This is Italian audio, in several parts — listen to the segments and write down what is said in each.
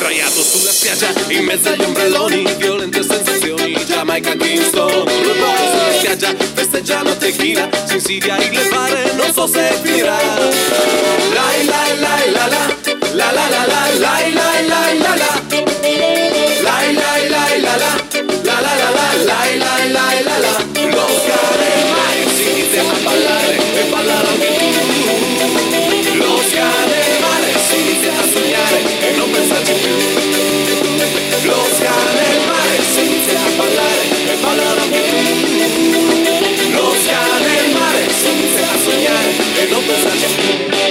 Sdraiato sulla spiaggia, in mezzo agli ombrelloni, violente sensazioni, Jamaica, Kingston, sulla spiaggia, festeggiano tequila, si insidia il levare, non so se finirà. Lai lai lai la la, la la la la, lai lai lai la la, lai lai lai la la, la la la la, lai lai lai la la. Lo scale mai si inizia a ballare e ballare anche tu. Lo scale mare si inizia a sognare e non pensarci più. Lo scale mare si inizia a ballare e ballare anche tu. Lo scale mare si inizia a sognare e non pensarci più.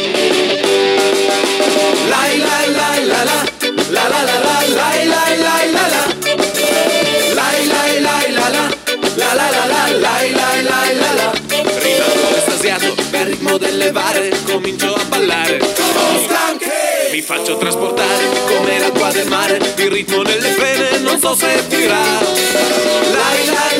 Lai lai lai la la, la la la la, lai lai lai la la, lai lai lai la la, la la la la, lai lai lai la la. Rimango estasiato per il ritmo del levare, comincio a ballare. Mi faccio trasportare come l'acqua del mare, il ritmo nelle vene non so se finirà. Lai lai